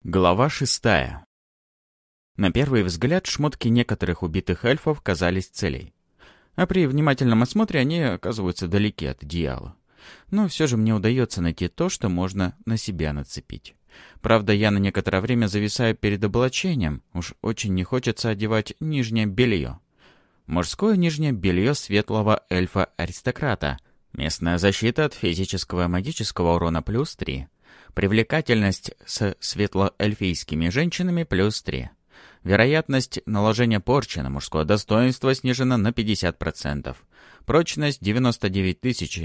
Глава 6. На первый взгляд шмотки некоторых убитых эльфов казались целей. А при внимательном осмотре они оказываются далеки от идеала. Но все же мне удается найти то, что можно на себя нацепить. Правда, я на некоторое время зависаю перед облачением, уж очень не хочется одевать нижнее белье. Мужское нижнее белье светлого эльфа-аристократа. Местная защита от физического и магического урона плюс 3. Привлекательность с светлоэльфийскими женщинами плюс 3. Вероятность наложения порчи на мужское достоинство снижена на 50%. Прочность 99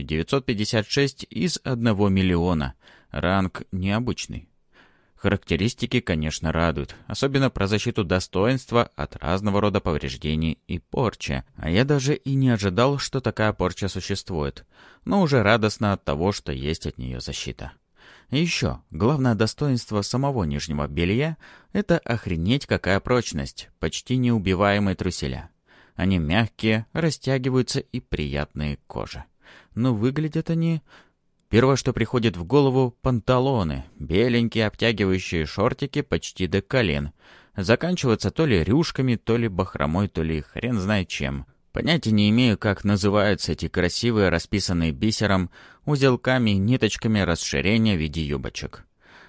956 из 1 миллиона. Ранг необычный. Характеристики, конечно, радуют, особенно про защиту достоинства от разного рода повреждений и порчи. А я даже и не ожидал, что такая порча существует, но уже радостно от того, что есть от нее защита. И еще, главное достоинство самого нижнего белья — это охренеть какая прочность, почти неубиваемые труселя. Они мягкие, растягиваются и приятные к коже. Но выглядят они... Первое, что приходит в голову — панталоны, беленькие обтягивающие шортики почти до колен. Заканчиваются то ли рюшками, то ли бахромой, то ли хрен знает чем. Понятия не имею, как называются эти красивые, расписанные бисером, узелками и ниточками расширения в виде юбочек.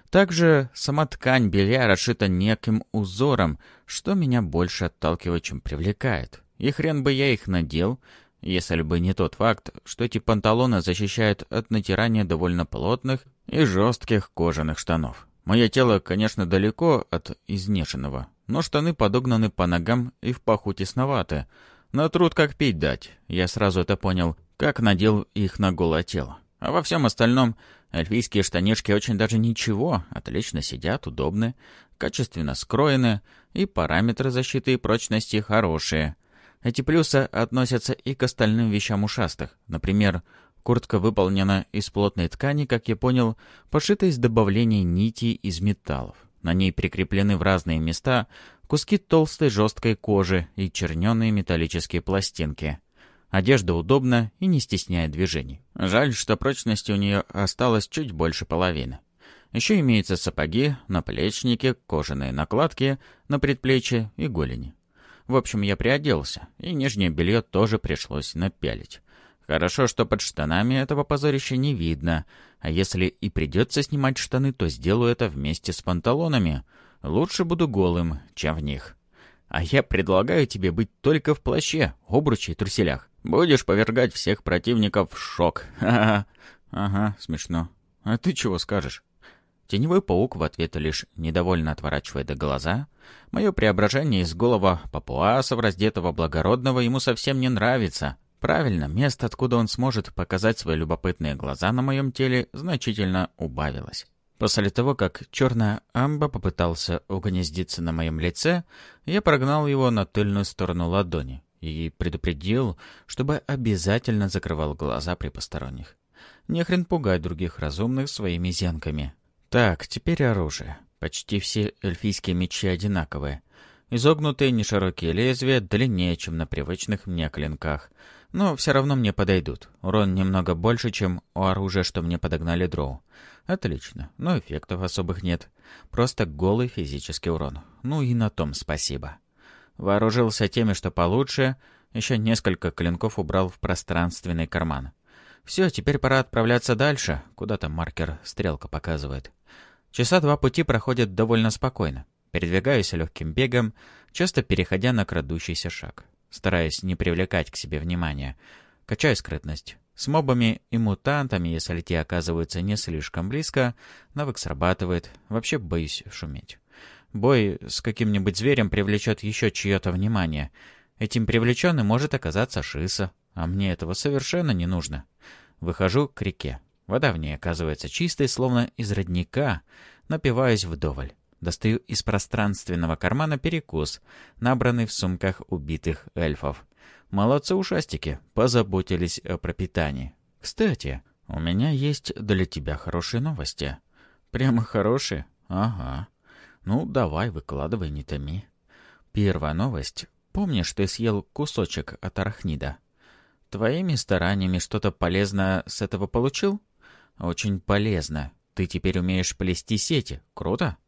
Также сама ткань белья расшита неким узором, что меня больше отталкивает, чем привлекает. И хрен бы я их надел, если бы не тот факт, что эти панталоны защищают от натирания довольно плотных и жестких кожаных штанов. Мое тело, конечно, далеко от изнеженного, но штаны подогнаны по ногам и в паху тесноваты. Но труд как пить дать. Я сразу это понял, как надел их на голое тело. А во всем остальном эльфийские штанишки очень даже ничего, отлично сидят, удобны, качественно скроены, и параметры защиты и прочности хорошие. Эти плюсы относятся и к остальным вещам ушастых. Например, куртка выполнена из плотной ткани, как я понял, пошита из добавления нитей из металлов. На ней прикреплены в разные места куски толстой жесткой кожи и черненые металлические пластинки. Одежда удобна и не стесняет движений. Жаль, что прочности у нее осталось чуть больше половины. Еще имеются сапоги, наплечники, кожаные накладки на предплечье и голени. В общем, я приоделся, и нижнее белье тоже пришлось напялить. Хорошо, что под штанами этого позорища не видно, а если и придется снимать штаны, то сделаю это вместе с панталонами. Лучше буду голым, чем в них. А я предлагаю тебе быть только в плаще, обруче и труселях. Будешь повергать всех противников в шок. Ха-ха. Ага, смешно. А ты чего скажешь? Теневой паук в ответ лишь недовольно отворачивает глаза. Мое преображение из голого папуаса в раздетого благородного ему совсем не нравится. Правильно, место, откуда он сможет показать свои любопытные глаза на моем теле, значительно убавилось. После того, как черная амба попытался угнездиться на моем лице, я прогнал его на тыльную сторону ладони и предупредил, чтобы обязательно закрывал глаза при посторонних. Не хрен пугать других разумных своими зенками. Так, теперь оружие. Почти все эльфийские мечи одинаковые. Изогнутые неширокие лезвия длиннее, чем на привычных мне клинках. Но все равно мне подойдут. Урон немного больше, чем у оружия, что мне подогнали дроу. Отлично, но эффектов особых нет. Просто голый физический урон. Ну и на том спасибо. Вооружился теми, что получше. Еще несколько клинков убрал в пространственный карман. Все, теперь пора отправляться дальше. Куда-то маркер стрелка показывает. Часа 2 пути проходят довольно спокойно. Передвигаюсь легким бегом, часто переходя на крадущийся шаг, стараясь не привлекать к себе внимания. Качаю скрытность. С мобами и мутантами, если те оказываются не слишком близко, навык срабатывает. Вообще боюсь шуметь. Бой с каким-нибудь зверем привлечет еще чье-то внимание. Этим привлеченным может оказаться Шиса, а мне этого совершенно не нужно. Выхожу к реке. Вода в ней оказывается чистой, словно из родника. Напиваюсь вдоволь. Достаю из пространственного кармана перекус, набранный в сумках убитых эльфов. Молодцы ушастики, позаботились о пропитании. Кстати, у меня есть для тебя хорошие новости. Прямо хорошие? Ага. Ну, давай, выкладывай, не томи. Первая новость. Помнишь, ты съел кусочек от арахнида? Твоими стараниями что-то полезное с этого получил? Очень полезно. Ты теперь умеешь плести сети. Круто?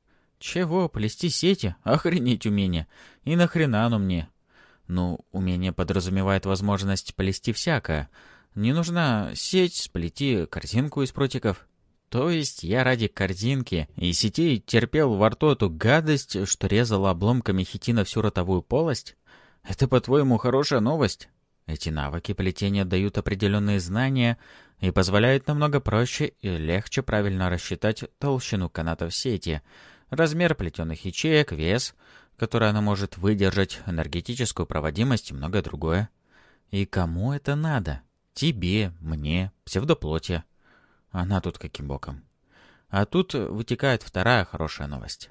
Чего, плести сети? Охренеть умение. И нахрена оно мне? Ну, умение подразумевает возможность плести всякое. Не нужна сеть, сплети корзинку из прутиков. То есть я ради корзинки и сетей терпел во рту эту гадость, что резала обломками хитина всю ротовую полость? Это, по-твоему, хорошая новость? Эти навыки плетения дают определенные знания и позволяют намного проще и легче правильно рассчитать толщину канатов сети, размер плетеных ячеек, вес, который она может выдержать, энергетическую проводимость и многое другое. И кому это надо? Тебе, мне, псевдоплоти. Она тут каким боком? А тут вытекает вторая хорошая новость.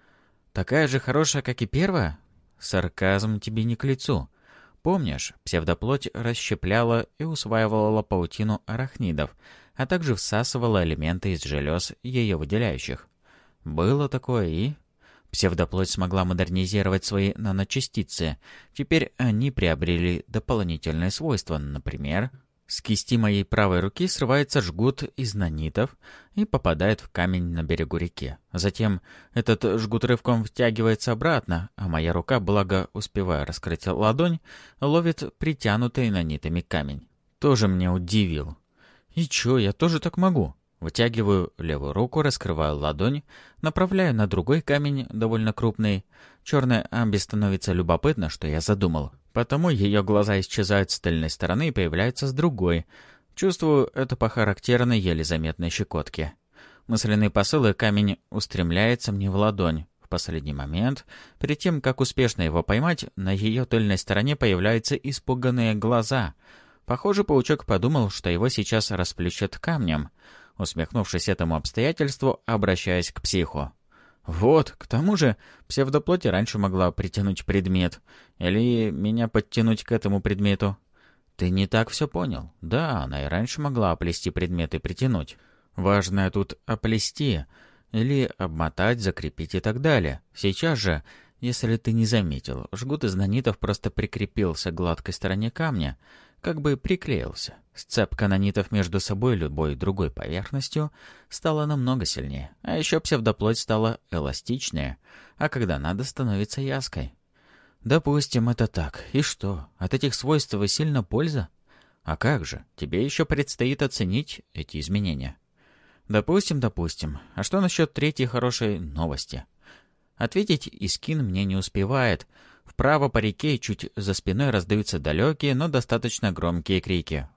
Такая же хорошая, как и первая? Сарказм тебе не к лицу. Помнишь, псевдоплоть расщепляла и усваивала паутину арахнидов, а также всасывала элементы из желез, ее выделяющих. Было такое и... Псевдоплоть смогла модернизировать свои наночастицы. Теперь они приобрели дополнительные свойства. Например, с кисти моей правой руки срывается жгут из нанитов и попадает в камень на берегу реки. Затем этот жгут рывком втягивается обратно, а моя рука, благо успевая раскрыть ладонь, ловит притянутый нанитами камень. Тоже меня удивил. И чё, я тоже так могу? Вытягиваю левую руку, раскрываю ладонь, направляю на другой камень, довольно крупный. Черной Амби становится любопытно, что я задумал. Потому ее глаза исчезают с тыльной стороны и появляются с другой. Чувствую это по характерной, еле заметной щекотке. Мысленный посыл, и камень устремляется мне в ладонь. В последний момент, перед тем, как успешно его поймать, на ее тыльной стороне появляются испуганные глаза. Похоже, паучок подумал, что его сейчас расплющат камнем. Усмехнувшись этому обстоятельству, обращаясь к психу. Вот, к тому же, псевдоплоть раньше могла притянуть предмет. Или меня подтянуть к этому предмету. Ты не так все понял. Да, она и раньше могла оплести предмет и притянуть. Важное тут оплести. Или обмотать, закрепить и так далее. Сейчас же, если ты не заметил, жгут из нанитов просто прикрепился к гладкой стороне камня, как бы приклеился. Сцепка нанитов между собой и любой другой поверхностью стала намного сильнее. А еще псевдоплоть стала эластичнее, а когда надо, становится вязкой. Допустим, это так. И что? От этих свойств и сильно польза? А как же? Тебе еще предстоит оценить эти изменения. Допустим. А что насчет третьей хорошей новости? Ответить Искин мне не успевает. Вправо по реке чуть за спиной раздаются далекие, но достаточно громкие крики.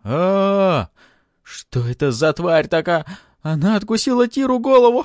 а Что это за тварь такая? Она откусила Тиру голову!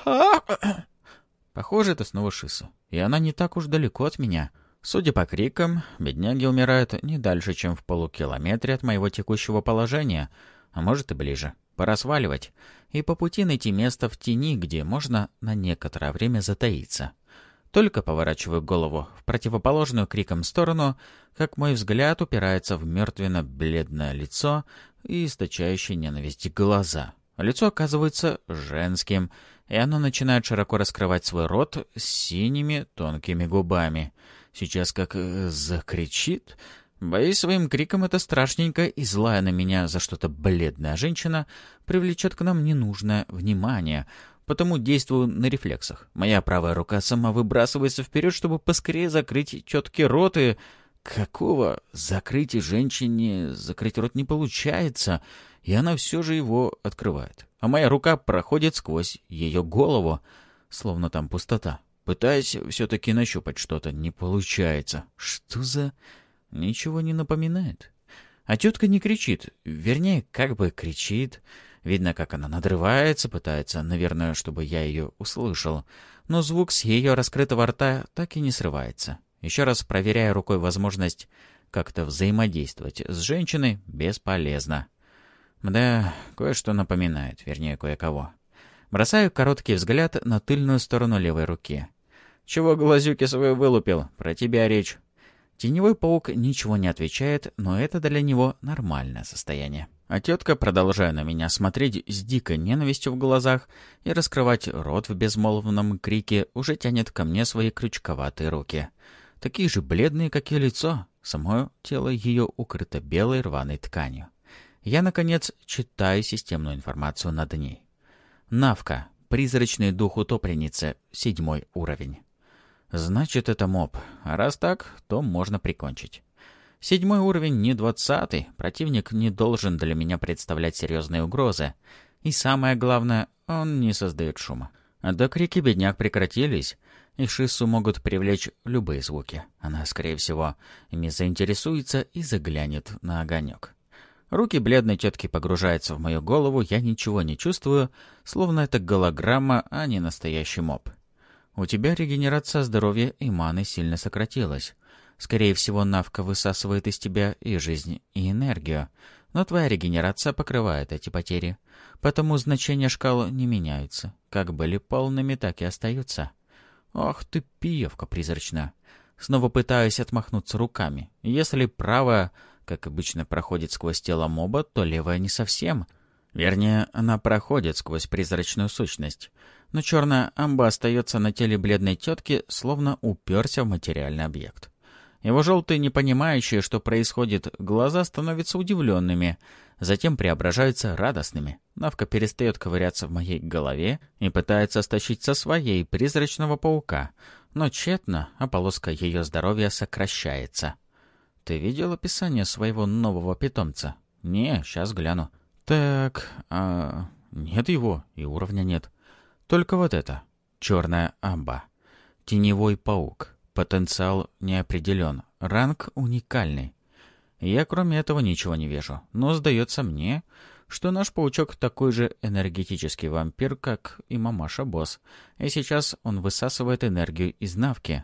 Похоже, это снова Шиса. И она не так уж далеко от меня. Судя по крикам, бедняги умирают не дальше, чем в полукилометре от моего текущего положения, а может и ближе. Пора сваливать. И по пути найти место в тени, где можно на некоторое время затаиться. Только поворачиваю голову в противоположную криком сторону, как мой взгляд упирается в мертвенно-бледное лицо и источающие ненависть глаза. Лицо оказывается женским, и оно начинает широко раскрывать свой рот с синими тонкими губами. Сейчас как закричит. Боюсь, своим криком эта страшненькая и злая на меня за что-то бледная женщина привлечет к нам ненужное внимание, потому действую на рефлексах. Моя правая рука сама выбрасывается вперед, чтобы поскорее закрыть четкий рот, и... Какого? Закрыть женщине закрыть рот не получается, и она все же его открывает. А моя рука проходит сквозь ее голову, словно там пустота. Пытаясь все-таки нащупать что-то, не получается. Что за... Ничего не напоминает. А тетка не кричит, вернее, как бы кричит. Видно, как она надрывается, пытается, наверное, чтобы я ее услышал. Но звук с ее раскрытого рта так и не срывается. Еще раз проверяя рукой возможность как-то взаимодействовать с женщиной, бесполезно. Да, кое-что напоминает, вернее, кое-кого. Бросаю короткий взгляд на тыльную сторону левой руки. «Чего глазюки свои вылупил? Про тебя речь». Теневой паук ничего не отвечает, но это для него нормальное состояние. А тетка, продолжая на меня смотреть с дикой ненавистью в глазах и раскрывать рот в безмолвном крике, уже тянет ко мне свои крючковатые руки. Такие же бледные, как и лицо. Само тело ее укрыто белой рваной тканью. Я, наконец, читаю системную информацию над ней. Навка. Призрачный дух утопленницы, 7 уровень. Значит, это моб. А раз так, то можно прикончить. 7 уровень не 20-й. Противник не должен для меня представлять серьезные угрозы. И самое главное, он не создает шума. Да крики бедняк прекратились, и Шиссу могут привлечь любые звуки. Она, скорее всего, ими заинтересуется и заглянет на огонек. Руки бледной тетки погружаются в мою голову, я ничего не чувствую, словно это голограмма, а не настоящий моб. У тебя регенерация здоровья и маны сильно сократилась. Скорее всего, навка высасывает из тебя и жизнь, и энергию, но твоя регенерация покрывает эти потери. Потому значения шкал не меняются. Как были полными, так и остаются. Ах ты, пиявка призрачная. Снова пытаюсь отмахнуться руками. Если правая, как обычно, проходит сквозь тело моба, то левая не совсем. Вернее, она проходит сквозь призрачную сущность. Но черная амба остается на теле бледной тетки, словно уперся в материальный объект. Его желтые, не понимающие, что происходит, глаза становятся удивленными, затем преображаются радостными. Навка перестает ковыряться в моей голове и пытается стащить со своей призрачного паука, но тщетно, а полоска ее здоровья сокращается. Ты видел описание своего нового питомца? Не, сейчас гляну. Так, нет его, и уровня нет. Только вот это. Черная амба. Теневой паук. Потенциал не определен. Ранг уникальный. Я кроме этого ничего не вижу. Но сдается мне, что наш паучок такой же энергетический вампир, как и мамаша-босс. И сейчас он высасывает энергию из навки.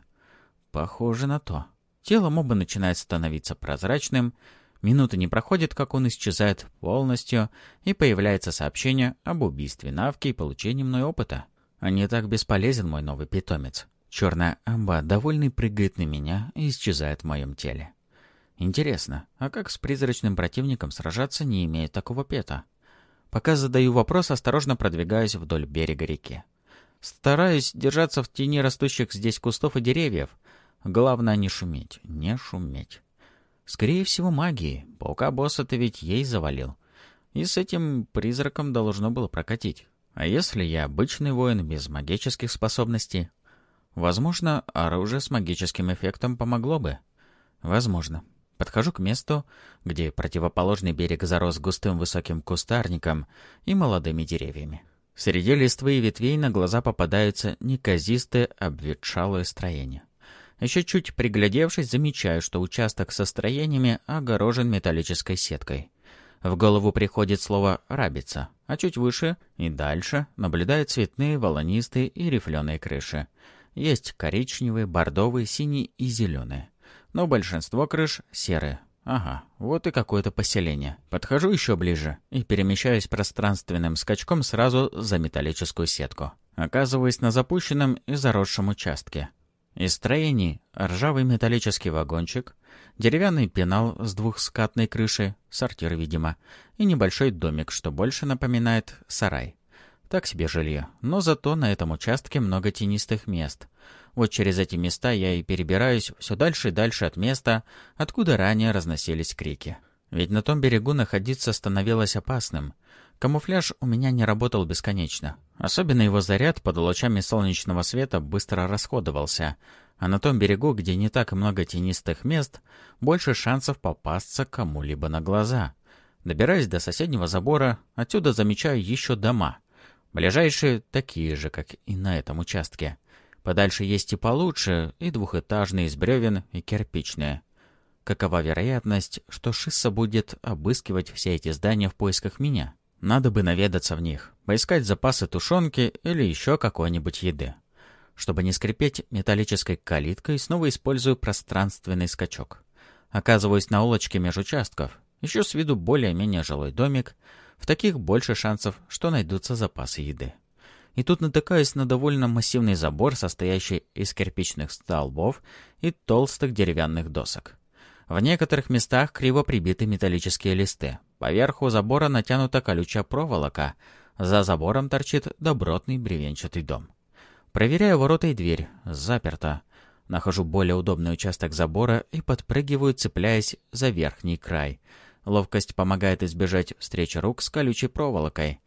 Похоже на то. Тело моба начинает становиться прозрачным. Минуты не проходит, как он исчезает полностью, и появляется сообщение об убийстве навки и получении мной опыта. А не так бесполезен мой новый питомец. Черная амба, довольный, прыгает на меня и исчезает в моем теле. Интересно, а как с призрачным противником сражаться, не имея такого пета? Пока задаю вопрос, осторожно продвигаюсь вдоль берега реки. Стараюсь держаться в тени растущих здесь кустов и деревьев. Главное не шуметь, не шуметь. Скорее всего, магией. Паука-босса ты ведь ей завалил. И с этим призраком должно было прокатить. А если я обычный воин без магических способностей? Возможно, оружие с магическим эффектом помогло бы. Возможно. Подхожу к месту, где противоположный берег зарос густым высоким кустарником и молодыми деревьями. Среди листвы и ветвей на глаза попадаются неказистые обветшалые строения. Еще чуть приглядевшись, замечаю, что участок со строениями огорожен металлической сеткой. В голову приходит слово «рабица», а чуть выше и дальше наблюдают цветные, волнистые и рифленые крыши. Есть коричневые, бордовые, синие и зеленые. Но большинство крыш серые. Ага, вот и какое-то поселение. Подхожу еще ближе и перемещаюсь пространственным скачком сразу за металлическую сетку. Оказываюсь на запущенном и заросшем участке. Из строений ржавый металлический вагончик, деревянный пенал с двухскатной крышей, сортир, видимо, и небольшой домик, что больше напоминает сарай. Так себе жилье, но зато на этом участке много тенистых мест. Вот через эти места я и перебираюсь все дальше и дальше от места, откуда ранее разносились крики. Ведь на том берегу находиться становилось опасным. Камуфляж у меня не работал бесконечно. Особенно его заряд под лучами солнечного света быстро расходовался. А на том берегу, где не так много тенистых мест, больше шансов попасться кому-либо на глаза. Добираясь до соседнего забора, отсюда замечаю еще дома. Ближайшие такие же, как и на этом участке. Подальше есть и получше, и двухэтажные из бревен, и кирпичные. Какова вероятность, что Шисса будет обыскивать все эти здания в поисках меня? Надо бы наведаться в них, поискать запасы тушенки или еще какой-нибудь еды. Чтобы не скрипеть металлической калиткой, снова использую пространственный скачок. Оказываюсь на улочке меж участков. Ищу с виду более-менее жилой домик. В таких больше шансов, что найдутся запасы еды. И тут натыкаюсь на довольно массивный забор, состоящий из кирпичных столбов и толстых деревянных досок. В некоторых местах криво прибиты металлические листы. Поверху забора натянута колючая проволока. За забором торчит добротный бревенчатый дом. Проверяю ворота и дверь. Заперто. Нахожу более удобный участок забора и подпрыгиваю, цепляясь за верхний край. Ловкость помогает избежать встречи рук с колючей проволокой.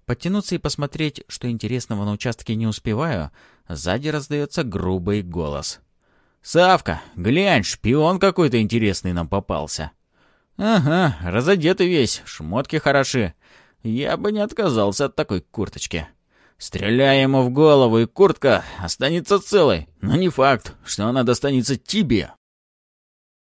Подтянуться и посмотреть, что интересного на участке не успеваю, сзади раздается грубый голос. «Савка, глянь, шпион какой-то интересный нам попался». «Ага, разодетый весь, шмотки хороши. Я бы не отказался от такой курточки. Стреляй ему в голову, и куртка останется целой, но не факт, что она достанется тебе».